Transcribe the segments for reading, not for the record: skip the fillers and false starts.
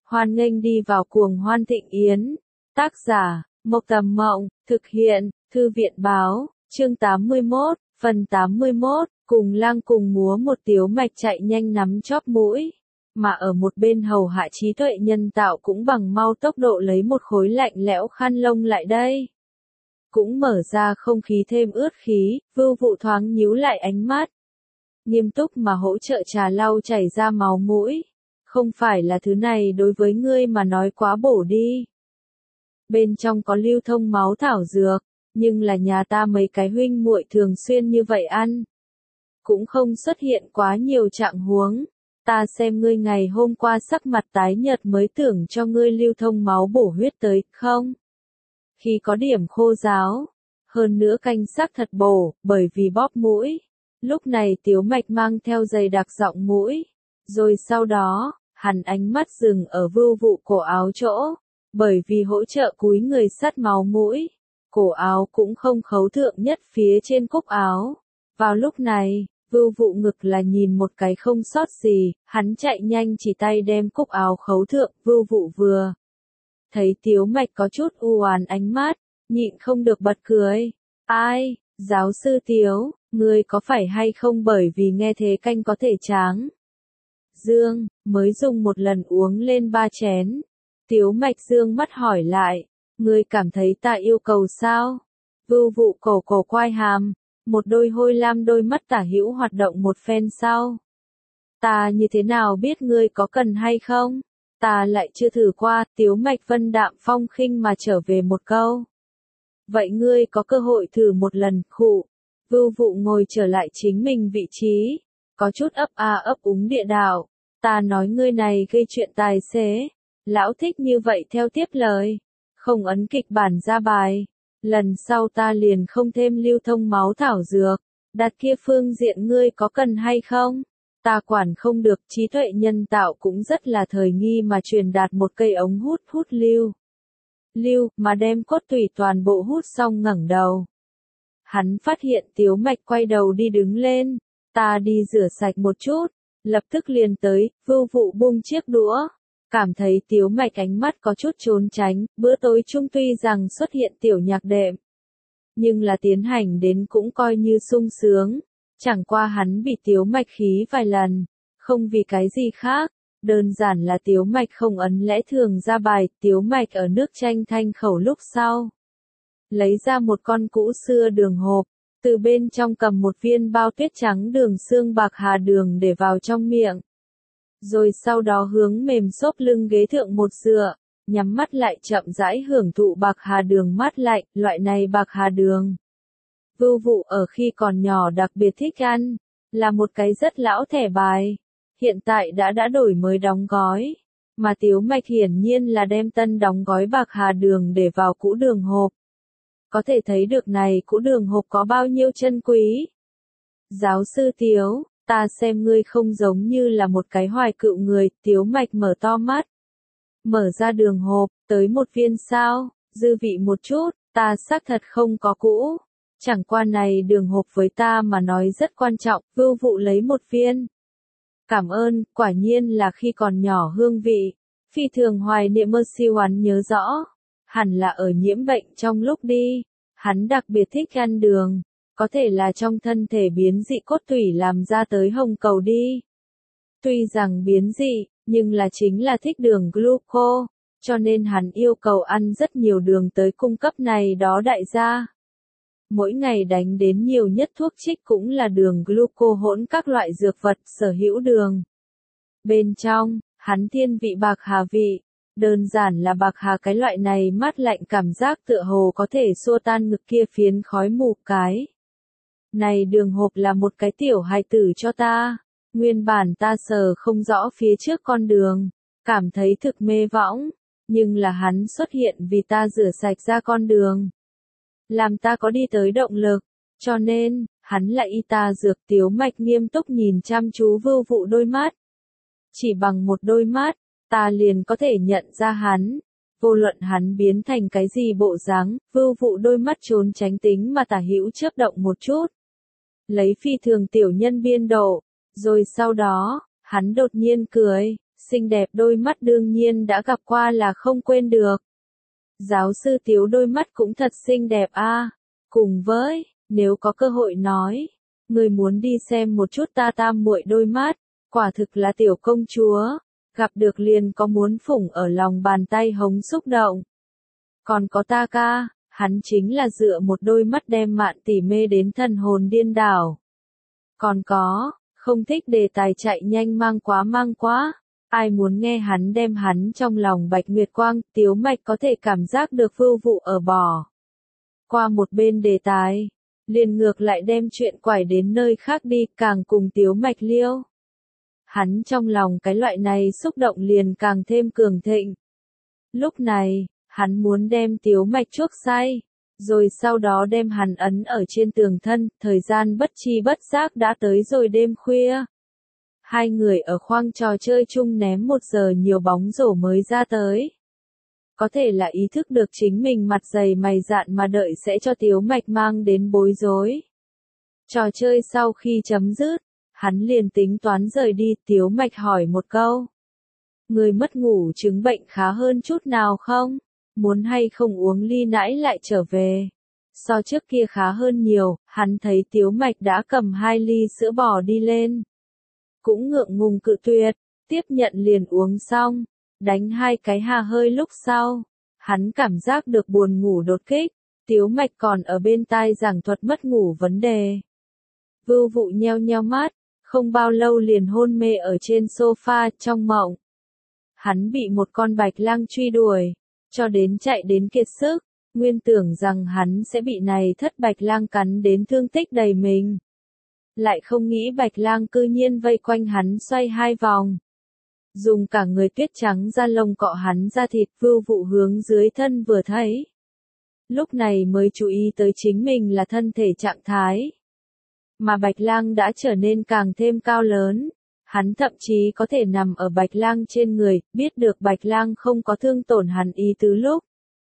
Hoan nghênh đi vào cuồng hoan thịnh yến. Tác giả, Mộc Tầm Mộng, thực hiện, Thư viện Báo, chương 81, phần 81, cùng lang cùng múa một Tiếu Mạch chạy nhanh nắm chóp mũi. Mà ở một bên hầu hạ trí tuệ nhân tạo cũng bằng mau tốc độ lấy một khối lạnh lẽo khăn lông lại đây. Cũng mở ra không khí thêm ướt khí, Vưu Vụ thoáng nhíu lại ánh mắt. Nghiêm túc mà hỗ trợ trà lau chảy ra máu mũi. Không phải là thứ này đối với ngươi mà nói quá bổ đi. Bên trong có lưu thông máu thảo dược, nhưng là nhà ta mấy cái huynh muội thường xuyên như vậy ăn. Cũng không xuất hiện quá nhiều trạng huống. Ta xem ngươi ngày hôm qua sắc mặt tái nhợt mới tưởng cho ngươi lưu thông máu bổ huyết tới, không? Khi có điểm khô ráo, hơn nữa canh sắc thật bổ, bởi vì bóp mũi. Lúc này Tiếu Mạch mang theo giày đặc giọng mũi, rồi sau đó, hắn ánh mắt dừng ở Vưu Vụ cổ áo chỗ, bởi vì hỗ trợ cúi người sắt máu mũi, cổ áo cũng không khấu thượng nhất phía trên cúc áo. Vào lúc này, Vưu Vụ ngực là nhìn một cái không sót gì, hắn chạy nhanh chỉ tay đem cúc áo khấu thượng, Vưu Vụ vừa thấy Tiếu Mạch có chút u oán ánh mắt, nhịn không được bật cười. Ai, giáo sư Tiếu, ngươi có phải hay không bởi vì nghe thế canh có thể tráng dương, mới dùng một lần uống lên 3 chén. Tiếu Mạch dương mắt hỏi lại, ngươi cảm thấy ta yêu cầu sao? Vưu Vụ cổ quai hàm, một đôi hôi lam đôi mắt tả hữu hoạt động một phen sau. Ta như thế nào biết ngươi có cần hay không? Ta lại chưa thử qua. Tiếu Mạch vân đạm phong khinh mà trở về một câu. Vậy ngươi có cơ hội thử một lần, khụ. Vưu Vụ ngồi trở lại chính mình vị trí, có chút ấp úng địa đạo. Ta nói ngươi này gây chuyện tài xế, lão thích như vậy theo tiếp lời, không ấn kịch bản ra bài. Lần sau ta liền không thêm lưu thông máu thảo dược, đặt kia phương diện ngươi có cần hay không? Ta quản không được. Trí tuệ nhân tạo cũng rất là thời nghi mà truyền đạt một cây ống hút lưu, mà đem cốt tủy toàn bộ hút xong ngẩng đầu. Hắn phát hiện Tiếu Mạch quay đầu đi đứng lên, ta đi rửa sạch một chút, lập tức liền tới. Vưu Vụ buông chiếc đũa, cảm thấy Tiếu Mạch ánh mắt có chút trốn tránh. Bữa tối chung tuy rằng xuất hiện tiểu nhạc đệm, nhưng là tiến hành đến cũng coi như sung sướng. Chẳng qua hắn bị Tiếu Mạch khí vài lần, không vì cái gì khác, đơn giản là Tiếu Mạch không ấn lẽ thường ra bài. Tiếu Mạch ở nước chanh thanh khẩu lúc sau, lấy ra một con cũ xưa đường hộp, từ bên trong cầm một viên bao tuyết trắng đường xương bạc hà đường để vào trong miệng. Rồi sau đó hướng mềm xốp lưng ghế thượng một dựa, nhắm mắt lại chậm rãi hưởng thụ bạc hà đường mát lạnh. Loại này bạc hà đường, Vưu Vụ ở khi còn nhỏ đặc biệt thích ăn, là một cái rất lão thẻ bài, hiện tại đã đổi mới đóng gói, mà Tiếu Mạch hiển nhiên là đem tân đóng gói bạc hà đường để vào cũ đường hộp. Có thể thấy được này cũ đường hộp có bao nhiêu chân quý. Giáo sư Tiếu, ta xem ngươi không giống như là một cái hoài cựu người. Tiếu Mạch mở to mắt, mở ra đường hộp, tới một viên sao, dư vị một chút, ta xác thật không có cũ. Chẳng qua này đường hộp với ta mà nói rất quan trọng. Vưu Vụ lấy một viên. Cảm ơn, quả nhiên là khi còn nhỏ hương vị. Phi thường hoài niệm. Mơ siêu hắn nhớ rõ, hẳn là ở nhiễm bệnh trong lúc đi. Hắn đặc biệt thích ăn đường, có thể là trong thân thể biến dị cốt tủy làm ra tới hồng cầu đi. Tuy rằng biến dị, nhưng là chính là thích đường gluco, cho nên hắn yêu cầu ăn rất nhiều đường tới cung cấp này đó đại gia. Mỗi ngày đánh đến nhiều nhất thuốc trích cũng là đường gluco hỗn các loại dược vật sở hữu đường. Bên trong, hắn thiên vị bạc hà vị, đơn giản là bạc hà cái loại này mát lạnh cảm giác tựa hồ có thể xua tan ngực kia phiến khói mù cái. Này đường hộp là một cái tiểu hài tử cho ta, nguyên bản ta sờ không rõ phía trước con đường, cảm thấy thực mê võng, nhưng là hắn xuất hiện vì ta rửa sạch ra con đường, làm ta có đi tới động lực, cho nên, hắn lại y ta dược. Tiếu Mạch nghiêm túc nhìn chăm chú Vưu Vụ đôi mắt. Chỉ bằng một đôi mắt, ta liền có thể nhận ra hắn, vô luận hắn biến thành cái gì bộ dáng. Vưu Vụ đôi mắt trốn tránh tính mà tả hữu chớp động một chút, lấy phi thường tiểu nhân biên độ, rồi sau đó, hắn đột nhiên cười, xinh đẹp đôi mắt đương nhiên đã gặp qua là không quên được. Giáo sư Tiếu đôi mắt cũng thật xinh đẹp a. Cùng với, nếu có cơ hội nói, người muốn đi xem một chút ta tam muội đôi mắt, quả thực là tiểu công chúa, gặp được liền có muốn phủng ở lòng bàn tay hống xúc động. Còn có ta ca, hắn chính là dựa một đôi mắt đem Mạn tỷ mê đến thần hồn điên đảo. Còn có, không thích đề tài chạy nhanh mang quá. Ai muốn nghe hắn đem hắn trong lòng Bạch Nguyệt Quang, Tiếu Mạch có thể cảm giác được Vưu Vụ ở bỏ qua một bên đề tài, liền ngược lại đem chuyện quải đến nơi khác đi, càng cùng Tiếu Mạch liêu. Hắn trong lòng cái loại này xúc động liền càng thêm cường thịnh. Lúc này, hắn muốn đem Tiếu Mạch chuốc say, rồi sau đó đem hắn ấn ở trên tường thân, thời gian bất chi bất giác đã tới rồi đêm khuya. Hai người ở khoang trò chơi chung ném 1 giờ nhiều bóng rổ mới ra tới. Có thể là ý thức được chính mình mặt dày mày dạn mà đợi sẽ cho Tiếu Mạch mang đến bối rối. Trò chơi sau khi chấm dứt, hắn liền tính toán rời đi, Tiếu Mạch hỏi một câu. Người mất ngủ chứng bệnh khá hơn chút nào không? Muốn hay không uống ly nãy lại trở về? So trước kia khá hơn nhiều, hắn thấy Tiếu Mạch đã cầm 2 ly sữa bò đi lên. Cũng ngượng ngùng cự tuyệt, tiếp nhận liền uống xong, đánh 2 cái hà hơi lúc sau. Hắn cảm giác được buồn ngủ đột kích, Tiếu Mạch còn ở bên tai giảng thuật mất ngủ vấn đề. Vưu Vụ nheo mắt, không bao lâu liền hôn mê ở trên sofa trong mộng. Hắn bị một con bạch lang truy đuổi, cho đến chạy đến kiệt sức, nguyên tưởng rằng hắn sẽ bị này thất bạch lang cắn đến thương tích đầy mình. Lại không nghĩ bạch lang cư nhiên vây quanh hắn xoay 2 vòng. Dùng cả người tuyết trắng da lông cọ hắn ra thịt, Vưu Vụ hướng dưới thân vừa thấy. Lúc này mới chú ý tới chính mình là thân thể trạng thái. Mà bạch lang đã trở nên càng thêm cao lớn. Hắn thậm chí có thể nằm ở bạch lang trên người, biết được bạch lang không có thương tổn hắn ý tứ lúc.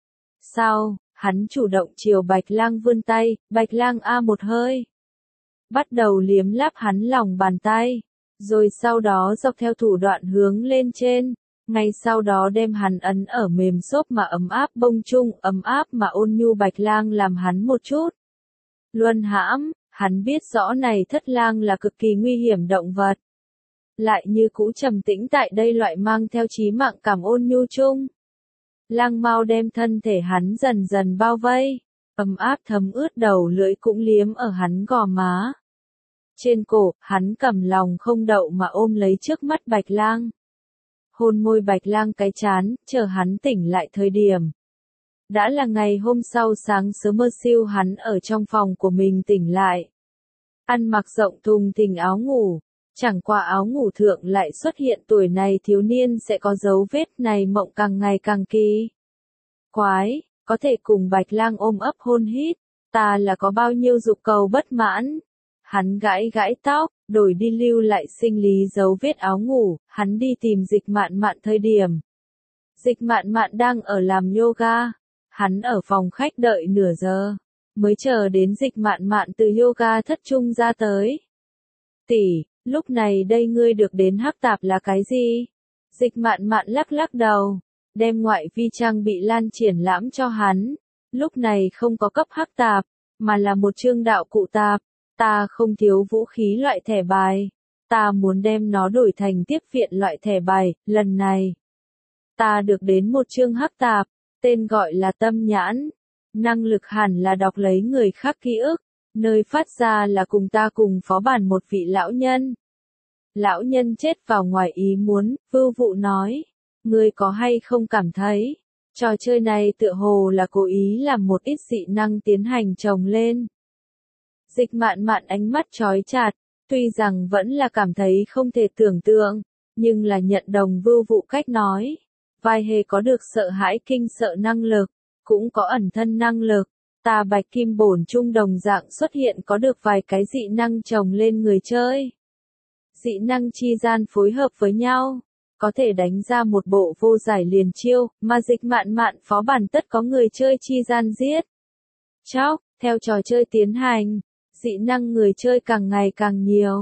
Sau, hắn chủ động chiều bạch lang vươn tay, bạch lang a một hơi. Bắt đầu liếm láp hắn lòng bàn tay, rồi sau đó dọc theo thủ đoạn hướng lên trên, ngay sau đó đem hắn ấn ở mềm xốp mà ấm áp bông chung, ấm áp mà ôn nhu bạch lang làm hắn một chút. Luân hãm, hắn biết rõ này thất lang là cực kỳ nguy hiểm động vật. Lại như cũ trầm tĩnh tại đây loại mang theo chí mạng cảm ôn nhu chung. Lang mau đem thân thể hắn dần dần bao vây, ấm áp thấm ướt đầu lưỡi cũng liếm ở hắn gò má. Trên cổ, hắn cầm lòng không đậu mà ôm lấy trước mắt bạch lang. Hôn môi bạch lang cái chán, chờ hắn tỉnh lại thời điểm. Đã là ngày hôm sau sáng sớm mơ siêu hắn ở trong phòng của mình tỉnh lại. Ăn mặc rộng thùng thình áo ngủ. Chẳng qua áo ngủ thượng lại xuất hiện tuổi này thiếu niên sẽ có dấu vết này mộng càng ngày càng kỳ. Quái, có thể cùng bạch lang ôm ấp hôn hít, ta là có bao nhiêu dục cầu bất mãn. Hắn gãi tóc, đổi đi lưu lại sinh lý dấu vết áo ngủ, hắn đi tìm Dịch Mạn Mạn thời điểm. Dịch Mạn Mạn đang ở làm yoga, hắn ở phòng khách đợi nửa giờ, mới chờ đến Dịch Mạn Mạn từ yoga thất trung ra tới. Tỷ, lúc này đây ngươi được đến hắc tạp là cái gì? Dịch Mạn Mạn lắc đầu, đem ngoại vi trang bị lan triển lãm cho hắn. Lúc này không có cấp hắc tạp, mà là một chương đạo cụ tạp. Ta không thiếu vũ khí loại thẻ bài. Ta muốn đem nó đổi thành tiếp viện loại thẻ bài, lần này. Ta được đến một chương hắc tạp, tên gọi là tâm nhãn. Năng lực hẳn là đọc lấy người khác ký ức. Nơi phát ra là cùng ta cùng phó bản một vị lão nhân. Lão nhân chết vào ngoài ý muốn, Vưu Vụ nói. Ngươi có hay không cảm thấy, trò chơi này tựa hồ là cố ý làm một ít dị năng tiến hành chồng lên. Dịch Mạn Mạn ánh mắt chói chặt, tuy rằng vẫn là cảm thấy không thể tưởng tượng, nhưng là nhận đồng Vưu Vụ cách nói. Vai hề có được sợ hãi kinh sợ năng lực, cũng có ẩn thân năng lực. Ta bạch kim bổn trung đồng dạng xuất hiện có được vài cái dị năng chồng lên người chơi. Dị năng chi gian phối hợp với nhau, có thể đánh ra một bộ vô giải liền chiêu, mà Dịch Mạn Mạn phó bản tất có người chơi chi gian giết. Chóc, theo trò chơi tiến hành, dị năng người chơi càng ngày càng nhiều.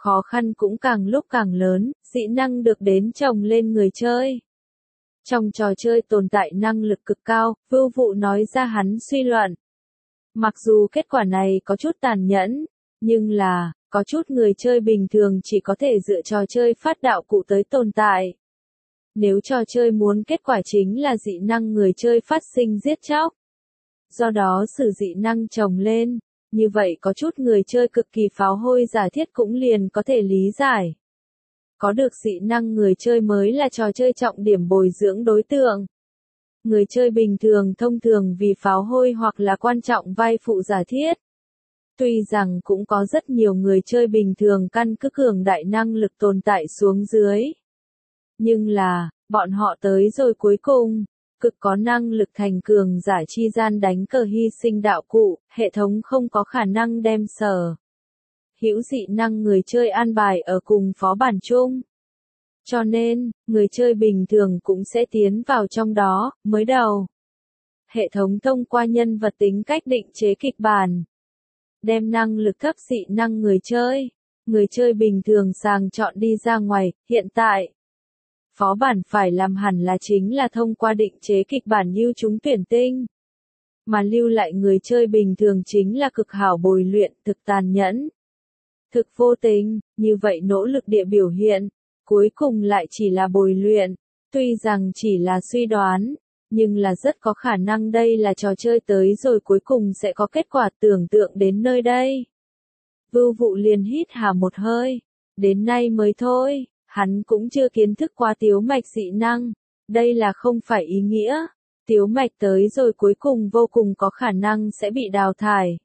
khó khăn cũng càng lúc càng lớn, dị năng được đến chồng lên người chơi. Trong trò chơi tồn tại năng lực cực cao, Vưu Vụ nói ra hắn suy luận. Mặc dù kết quả này có chút tàn nhẫn, nhưng là, có chút người chơi bình thường chỉ có thể dựa trò chơi phát đạo cụ tới tồn tại. Nếu trò chơi muốn kết quả chính là dị năng người chơi phát sinh giết chóc. Do đó sử dị năng chồng lên, như vậy có chút người chơi cực kỳ pháo hôi giả thiết cũng liền có thể lý giải. Có được dị năng người chơi mới là trò chơi trọng điểm bồi dưỡng đối tượng. Người chơi bình thường thông thường vì pháo hôi hoặc là quan trọng vai phụ giả thiết. Tuy rằng cũng có rất nhiều người chơi bình thường căn cứ cường đại năng lực tồn tại xuống dưới. Nhưng là, bọn họ tới rồi cuối cùng, cực có năng lực thành cường giả chi gian đánh cờ hy sinh đạo cụ, hệ thống không có khả năng đem sở hữu dị năng người chơi an bài ở cùng phó bản chung. Cho nên, người chơi bình thường cũng sẽ tiến vào trong đó, mới đầu. Hệ thống thông qua nhân vật tính cách định chế kịch bản. Đem năng lực thấp dị năng người chơi bình thường sàng chọn đi ra ngoài, hiện tại. Phó bản phải làm hẳn là chính là thông qua định chế kịch bản như chúng tuyển tinh. Mà lưu lại người chơi bình thường chính là cực hảo bồi luyện, thực tàn nhẫn. Thực vô tình, như vậy nỗ lực địa biểu hiện, cuối cùng lại chỉ là bồi luyện, tuy rằng chỉ là suy đoán, nhưng là rất có khả năng đây là trò chơi tới rồi cuối cùng sẽ có kết quả tưởng tượng đến nơi đây. Vưu Vụ liền hít hà một hơi, đến nay mới thôi, hắn cũng chưa kiến thức qua tiếu mạch dị năng, đây là không phải ý nghĩa, tiếu mạch tới rồi cuối cùng vô cùng có khả năng sẽ bị đào thải.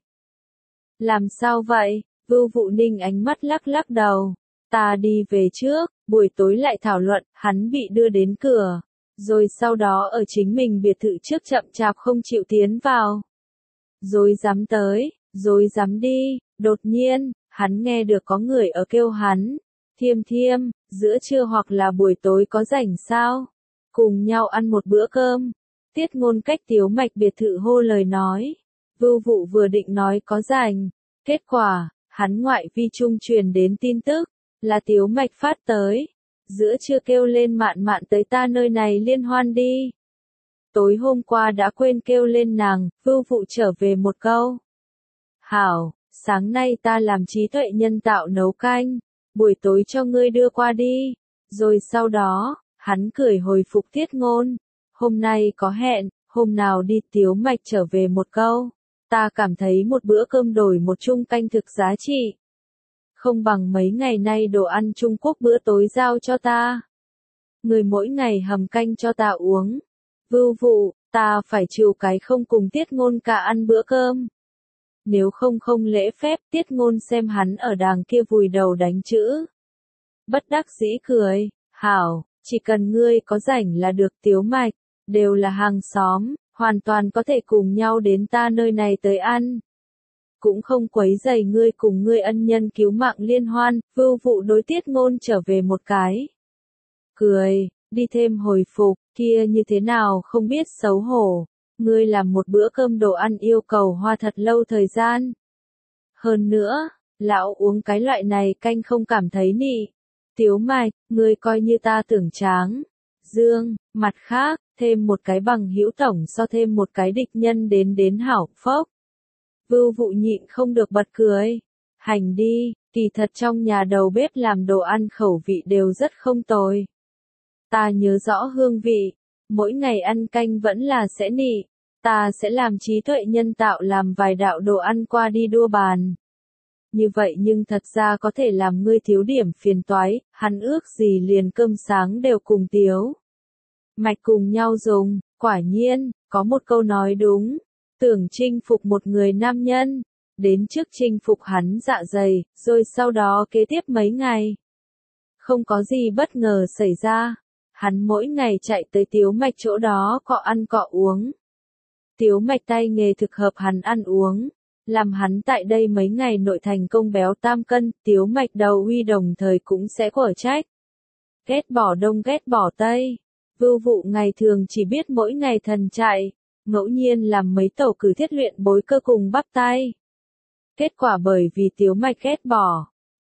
Làm sao vậy? Vưu Vụ ninh ánh mắt lắc lắc đầu. Ta đi về trước, buổi tối lại thảo luận, hắn bị đưa đến cửa. Rồi sau đó ở chính mình biệt thự trước chậm chạp không chịu tiến vào. Rồi dám tới, rồi dám đi, đột nhiên, hắn nghe được có người ở kêu hắn. Thiêm thiêm, giữa trưa hoặc là buổi tối có rảnh sao? Cùng nhau ăn một bữa cơm. Tiết Ngôn cách tiếu mạch biệt thự hô lời nói. Vưu Vụ vừa định nói có rảnh. Kết quả, hắn ngoại vi trung truyền đến tin tức, là tiếu mạch phát tới. Giữa trưa kêu lên mạn mạn tới ta nơi này liên hoan đi. Tối hôm qua đã quên kêu lên nàng, Vưu Vụ trở về một câu. Hảo, sáng nay ta làm trí tuệ nhân tạo nấu canh, buổi tối cho ngươi đưa qua đi. Rồi sau đó, hắn cười hồi phục Tiết Ngôn. Hôm nay có hẹn, hôm nào đi tiếu mạch trở về một câu. Ta cảm thấy một bữa cơm đổi một chung canh thực giá trị. Không bằng mấy ngày nay đồ ăn Trung Quốc bữa tối giao cho ta. Người mỗi ngày hầm canh cho ta uống. Vưu Vụ, ta phải chịu cái không cùng Tiết Ngôn cả ăn bữa cơm. Nếu không lễ phép, Tiết Ngôn xem hắn ở đàng kia vùi đầu đánh chữ. Bất đắc dĩ cười, hảo, chỉ cần ngươi có rảnh là được tiếu mạch, đều là hàng xóm, hoàn toàn có thể cùng nhau đến ta nơi này tới ăn. Cũng không quấy rầy ngươi cùng ngươi ân nhân cứu mạng liên hoan, Vưu Vụ đối Tiết Ngôn trở về một cái. Cười, đi thêm hồi phục, kia như thế nào không biết xấu hổ, ngươi làm một bữa cơm đồ ăn yêu cầu hoa thật lâu thời gian. Hơn nữa, lão uống cái loại này canh không cảm thấy nị. Tiếu mạch, ngươi coi như ta tưởng tráng. Dương, mặt khác, thêm một cái bằng hữu tổng so thêm một cái địch nhân đến hảo phốc. Vưu Vụ nhịn không được bật cười. Hành đi, kỳ thật trong nhà đầu bếp làm đồ ăn khẩu vị đều rất không tồi. Ta nhớ rõ hương vị, mỗi ngày ăn canh vẫn là sẽ nị. Ta sẽ làm trí tuệ nhân tạo làm vài đạo đồ ăn qua đi đua bàn. Như vậy nhưng thật ra có thể làm ngươi thiếu điểm phiền toái, hắn ước gì liền cơm sáng đều cùng tiếu mạch cùng nhau dùng, quả nhiên, có một câu nói đúng. Tưởng chinh phục một người nam nhân, đến trước chinh phục hắn dạ dày, rồi sau đó kế tiếp mấy ngày. Không có gì bất ngờ xảy ra, hắn mỗi ngày chạy tới tiếu mạch chỗ đó cọ ăn cọ uống. Tiếu mạch tay nghề thực hợp hắn ăn uống, làm hắn tại đây mấy ngày nội thành công béo 8 cân, tiếu mạch đầu uy đồng thời cũng sẽ quở trách. Ghét bỏ đông ghét bỏ tây, Vưu Vụ ngày thường chỉ biết mỗi ngày thần chạy. Ngẫu nhiên làm mấy tẩu cử thiết luyện bối cơ cùng bắp tay. Kết quả bởi vì tiếu mạch ghét bỏ,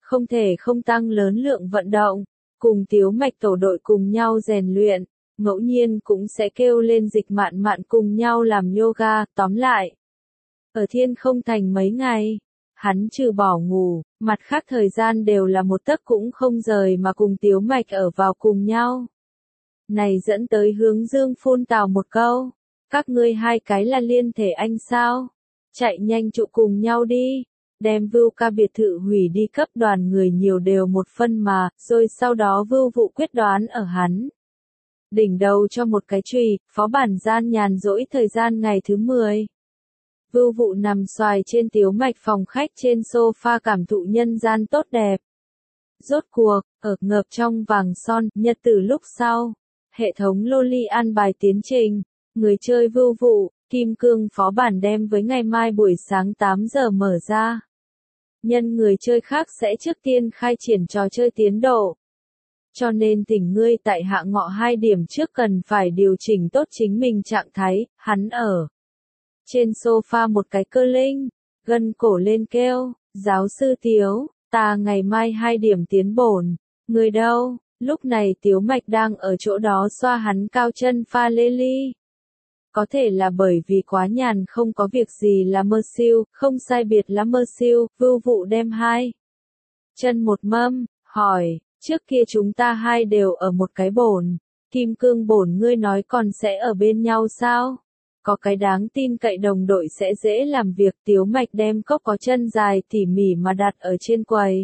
không thể không tăng lớn lượng vận động, cùng Tiếu Mạch tổ đội cùng nhau rèn luyện, ngẫu nhiên cũng sẽ kêu lên Dịch Mạn Mạn cùng nhau làm yoga, tóm lại. Ở Thiên Không Thành mấy ngày, hắn trừ bỏ ngủ, mặt khác thời gian đều là một tấc cũng không rời mà cùng Tiếu Mạch ở vào cùng nhau. Này dẫn tới Hướng Dương phun tào một câu, các ngươi hai cái là liên thể anh sao? Chạy nhanh trụ cùng nhau đi, đem Vưu Ca biệt thự hủy đi cấp đoàn người nhiều đều một phân mà, rồi sau đó Vưu Vụ quyết đoán ở hắn. Đỉnh đầu cho một cái chùy, phó bản gian nhàn rỗi thời gian ngày thứ 10. Vưu Vụ nằm xoài trên Tiếu Mạch phòng khách trên sofa cảm thụ nhân gian tốt đẹp. Rốt cuộc, ở ngợp trong vàng son, nhật tử lúc sau, hệ thống Loli an bài tiến trình, người chơi Vưu Vụ, Kim Cương phó bản đem với ngày mai buổi sáng 8 giờ mở ra. Nhân người chơi khác sẽ trước tiên khai triển trò chơi tiến độ. Cho nên tỉnh ngươi tại hạ ngọ 2 điểm trước cần phải điều chỉnh tốt chính mình trạng thái, hắn ở. Trên sofa một cái cơ linh, gân cổ lên kêu, giáo sư Tiếu, ta ngày mai 2 điểm tiến bổn, người đâu, lúc này Tiếu Mạch đang ở chỗ đó xoa hắn cao chân pha lê ly. Có thể là bởi vì quá nhàn không có việc gì là mơ siêu, không sai biệt là mơ siêu, Vưu Vụ đem hai chân một mâm, hỏi, trước kia chúng ta hai đều ở một cái bồn, Kim Cương bồn ngươi nói còn sẽ ở bên nhau sao? Có cái đáng tin cậy đồng đội sẽ dễ làm việc. Tiếu Mạch đem cốc có chân dài tỉ mỉ mà đặt ở trên quầy.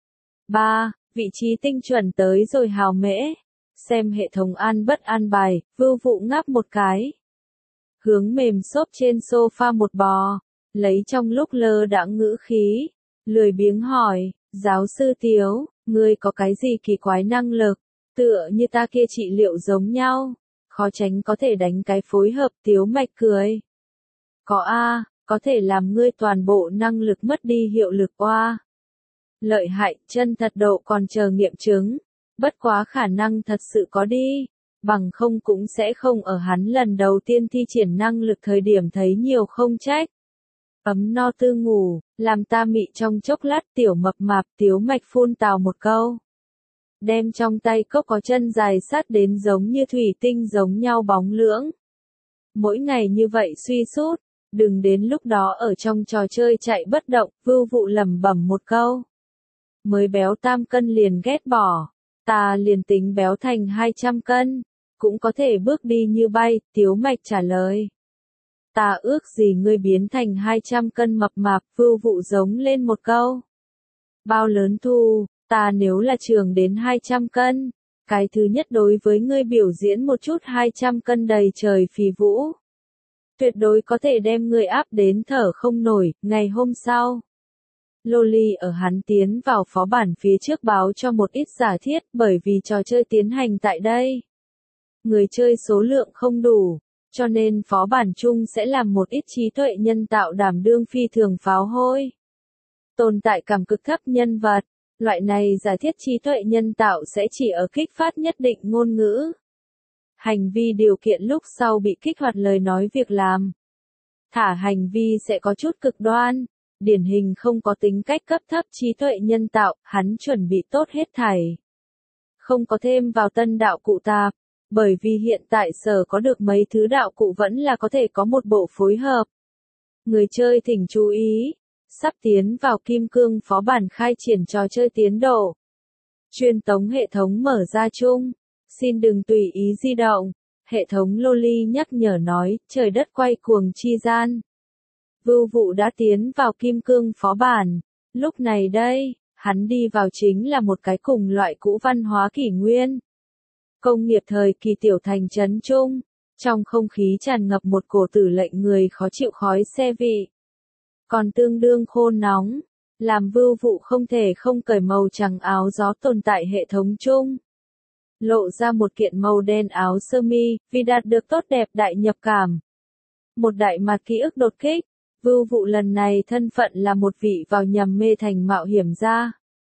3. Vị trí tinh chuẩn tới rồi hào mễ. Xem hệ thống an bất an bài, Vưu Vụ ngáp một cái. Hướng mềm xốp trên sofa một bò, lấy trong lúc lơ đãng ngữ khí, lười biếng hỏi, giáo sư Tiếu, ngươi có cái gì kỳ quái năng lực, tựa như ta kia trị liệu giống nhau, khó tránh có thể đánh cái phối hợp. Tiếu Mạch cười. Có a, có thể làm ngươi toàn bộ năng lực mất đi hiệu lực oa. Lợi hại, chân thật độ còn chờ nghiệm chứng, bất quá khả năng thật sự có đi. Bằng không cũng sẽ không ở hắn lần đầu tiên thi triển năng lực thời điểm thấy nhiều không trách. Ấm no tư ngủ, làm ta mị trong chốc lát. Tiểu mập mạp. Tiếu Mạch phun tào một câu. Đem trong tay cốc có chân dài sát đến giống như thủy tinh giống nhau bóng lưỡng. Mỗi ngày như vậy suy sút, đừng đến lúc đó ở trong trò chơi chạy bất động. Vưu Vụ lẩm bẩm một câu. Mới béo 8 cân liền ghét bỏ. Ta liền tính béo thành 200 cân, cũng có thể bước đi như bay. Tiếu Mạch trả lời. Ta ước gì ngươi biến thành 200 cân mập mạp. Vưu Vụ giống lên một câu. Bao lớn thu, ta nếu là trường đến 200 cân, cái thứ nhất đối với ngươi biểu diễn một chút 200 cân đầy trời phì vũ. Tuyệt đối có thể đem ngươi áp đến thở không nổi. Ngày hôm sau, Loli ở hắn tiến vào phó bản phía trước báo cho một ít giả thiết, bởi vì trò chơi tiến hành tại đây. Người chơi số lượng không đủ, cho nên phó bản chung sẽ làm một ít trí tuệ nhân tạo đảm đương phi thường pháo hôi. Tồn tại cảm cực thấp nhân vật, loại này giả thiết trí tuệ nhân tạo sẽ chỉ ở kích phát nhất định ngôn ngữ. Hành vi điều kiện lúc sau bị kích hoạt lời nói việc làm. Thả hành vi sẽ có chút cực đoan. Điển hình không có tính cách cấp thấp trí tuệ nhân tạo, hắn chuẩn bị tốt hết thảy. Không có thêm vào tân đạo cụ tạp, bởi vì hiện tại sở có được mấy thứ đạo cụ vẫn là có thể có một bộ phối hợp. Người chơi thỉnh chú ý, sắp tiến vào Kim Cương phó bản khai triển trò chơi tiến độ. Truyền tống hệ thống mở ra chung, xin đừng tùy ý di động. Hệ thống Loli nhắc nhở nói, trời đất quay cuồng chi gian. Vưu Vụ đã tiến vào Kim Cương phó bản. Lúc này đây, hắn đi vào chính là một cái cùng loại cũ văn hóa kỷ nguyên. Công nghiệp thời kỳ tiểu thành trấn trung, trong không khí tràn ngập một cổ tử lệnh người khó chịu khói xe vị. Còn tương đương khô nóng, làm Vưu Vụ không thể không cởi màu trắng áo gió tồn tại hệ thống chung. Lộ ra một kiện màu đen áo sơ mi, vì đạt được tốt đẹp đại nhập cảm. Một đại mặt ký ức đột kích. Vưu Vụ lần này thân phận là một vị vào nhầm mê thành mạo hiểm gia.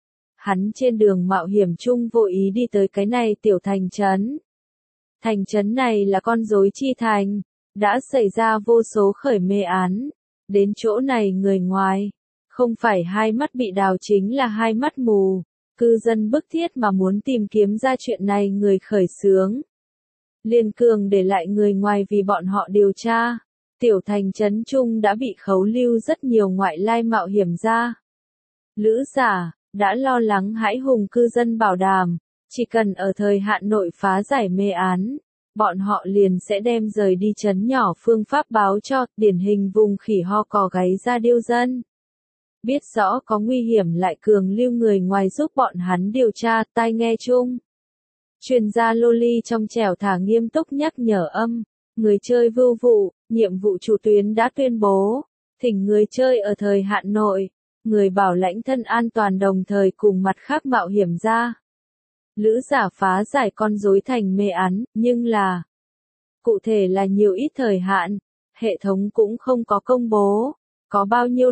Hắn trên đường mạo hiểm chung vô ý đi tới cái này tiểu thành trấn. Thành trấn này là con rối chi thành, đã xảy ra vô số khởi mê án. Đến chỗ này người ngoài, Không phải hai mắt bị đào chính là hai mắt mù. Cư dân bức thiết mà muốn tìm kiếm ra chuyện này người khởi xướng. Liên Cường để lại người ngoài vì bọn họ điều tra. Tiểu thành trấn Trung đã bị khấu lưu rất nhiều ngoại lai mạo hiểm ra. Lữ Giả đã lo lắng hãi hùng cư dân bảo đảm, chỉ cần ở thời hạn nội phá giải mê án, bọn họ liền sẽ đem rời đi trấn nhỏ phương pháp báo cho, điển hình vùng khỉ ho cò gáy ra điêu dân. Biết rõ có nguy hiểm lại cường lưu người ngoài giúp bọn hắn điều tra, tai nghe chung. Chuyên gia Loli trong trẻo thả nghiêm túc nhắc nhở âm, người chơi vưu vụ, nhiệm vụ chủ tuyến đã tuyên bố, thỉnh người chơi ở thời hạn nội, người bảo lãnh thân an toàn đồng thời cùng mặt khác mạo hiểm ra. Lữ Giả phá giải con rối thành mê án, nhưng là cụ thể là nhiều ít thời hạn, hệ thống cũng không có công bố, có bao nhiêu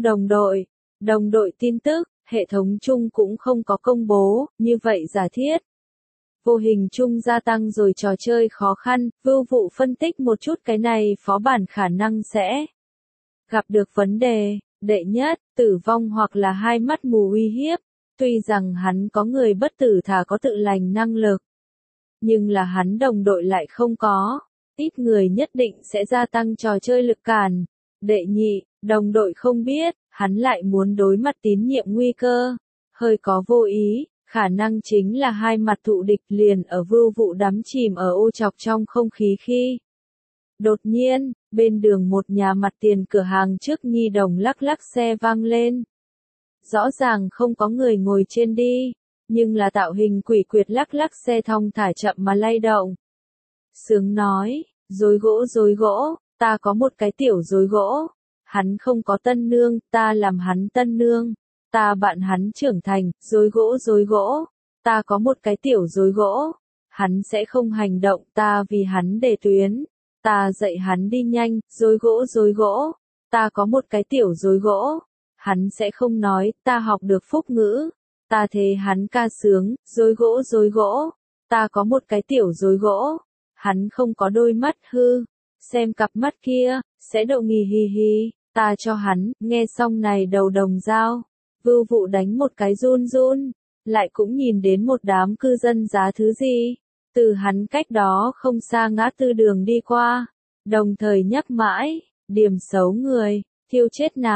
đồng đội tin tức, hệ thống chung cũng không có công bố, như vậy giả thiết. Vô hình chung gia tăng rồi trò chơi khó khăn, Vưu Vụ phân tích một chút cái này phó bản khả năng sẽ gặp được vấn đề, đệ nhất, tử vong hoặc là hai mắt mù uy hiếp, tuy rằng hắn có người bất tử thà có tự lành năng lực, nhưng là hắn đồng đội lại không có, ít người nhất định sẽ gia tăng trò chơi lực cản. Đệ nhị, đồng đội không biết, hắn lại muốn đối mặt tín nhiệm nguy cơ, hơi có vô ý. Khả năng chính là hai mặt thụ địch liền ở Vưu Vụ đắm chìm ở ô chọc trong không khí khi. Đột nhiên, bên đường một nhà mặt tiền cửa hàng trước nhi đồng lắc lắc xe vang lên. Rõ ràng không có người ngồi trên đi, nhưng là tạo hình quỷ quyệt lắc lắc xe thong thả chậm mà lay động. Sướng nói, rối gỗ, ta có một cái tiểu rối gỗ. Hắn không có tân nương, ta làm hắn tân nương. Ta bạn hắn trưởng thành, rối gỗ, ta có một cái tiểu rối gỗ, hắn sẽ không hành động, ta vì hắn đề tuyến, ta dạy hắn đi nhanh, rối gỗ, ta có một cái tiểu rối gỗ, hắn sẽ không nói, ta học được phúc ngữ, ta thế hắn ca sướng, rối gỗ, ta có một cái tiểu rối gỗ, hắn không có đôi mắt hư, xem cặp mắt kia, sẽ đậu nghì hì hì, ta cho hắn, nghe xong này đầu đồng dao. Vưu Vụ đánh một cái run, lại cũng nhìn đến một đám cư dân giá thứ gì, từ hắn cách đó không xa ngã tư đường đi qua, đồng thời nhắc mãi, điểm xấu người, thiêu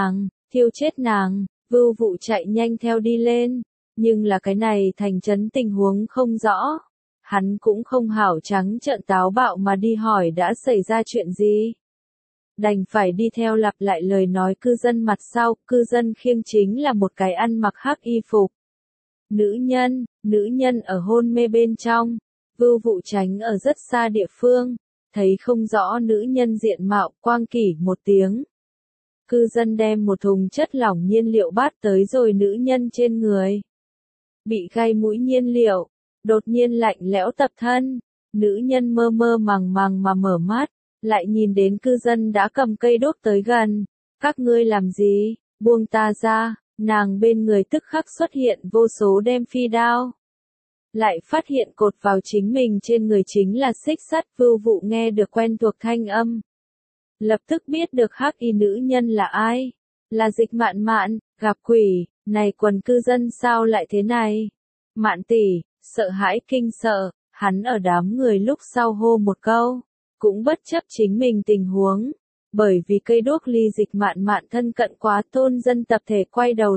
chết nàng, Vưu Vụ chạy nhanh theo đi lên, nhưng là cái này thành trấn tình huống không rõ, hắn cũng không hảo trắng trợn táo bạo mà đi hỏi đã xảy ra chuyện gì. Đành phải đi theo lặp lại lời nói cư dân mặt sau, cư dân khiêng chính là một cái ăn mặc hắc y phục. Nữ nhân ở hôn mê bên trong, Vưu Vụ tránh ở rất xa địa phương, thấy không rõ nữ nhân diện mạo, quang kỷ một tiếng. Cư dân đem một thùng chất lỏng nhiên liệu bát tới rồi nữ nhân trên người. Bị gai mũi nhiên liệu, đột nhiên lạnh lẽo tập thân, nữ nhân mơ mơ màng màng mà mở mắt. Lại nhìn đến cư dân đã cầm cây đốt tới gần. Các ngươi làm gì? Buông ta ra. Nàng bên người tức khắc xuất hiện vô số đem phi đao. Lại phát hiện cột vào chính mình trên người chính là xích sắt. Vưu Vụ nghe được quen thuộc thanh âm. Lập tức biết được hắc y nữ nhân là ai. Là Dịch Mạn Mạn, gặp quỷ. Này quần cư dân sao lại thế này? Mạn tỷ, sợ hãi kinh sợ. Hắn ở đám người lúc sau hô một câu. Cũng bất chấp chính mình tình huống, bởi vì cây đuốc ly Dịch Mạn Mạn thân cận quá, thôn dân tập thể quay đầu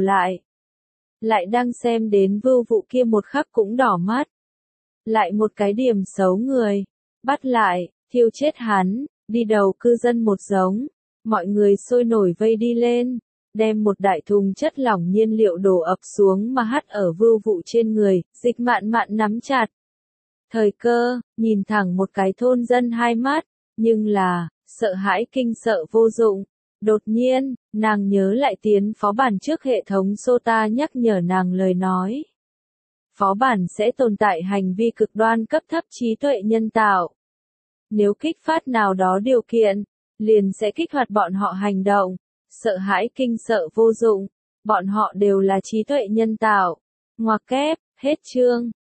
lại đang xem đến Vưu Vụ kia một khắc cũng đỏ mắt. Lại một cái điểm xấu người, bắt lại, thiêu chết hắn, đi đầu cư dân một giống, mọi người sôi nổi vây đi lên, đem một đại thùng chất lỏng nhiên liệu đổ ập xuống mà hắt ở Vưu Vụ trên người, Dịch Mạn Mạn nắm chặt. Thời cơ, nhìn thẳng một cái thôn dân hai mắt, nhưng là, sợ hãi kinh sợ vô dụng. Đột nhiên, nàng nhớ lại tiến phó bản trước hệ thống SOTA nhắc nhở nàng lời nói. Phó bản sẽ tồn tại hành vi cực đoan cấp thấp trí tuệ nhân tạo. Nếu kích phát nào đó điều kiện, liền sẽ kích hoạt bọn họ hành động. Sợ hãi kinh sợ vô dụng, bọn họ đều là trí tuệ nhân tạo. Ngoặc kép, hết chương.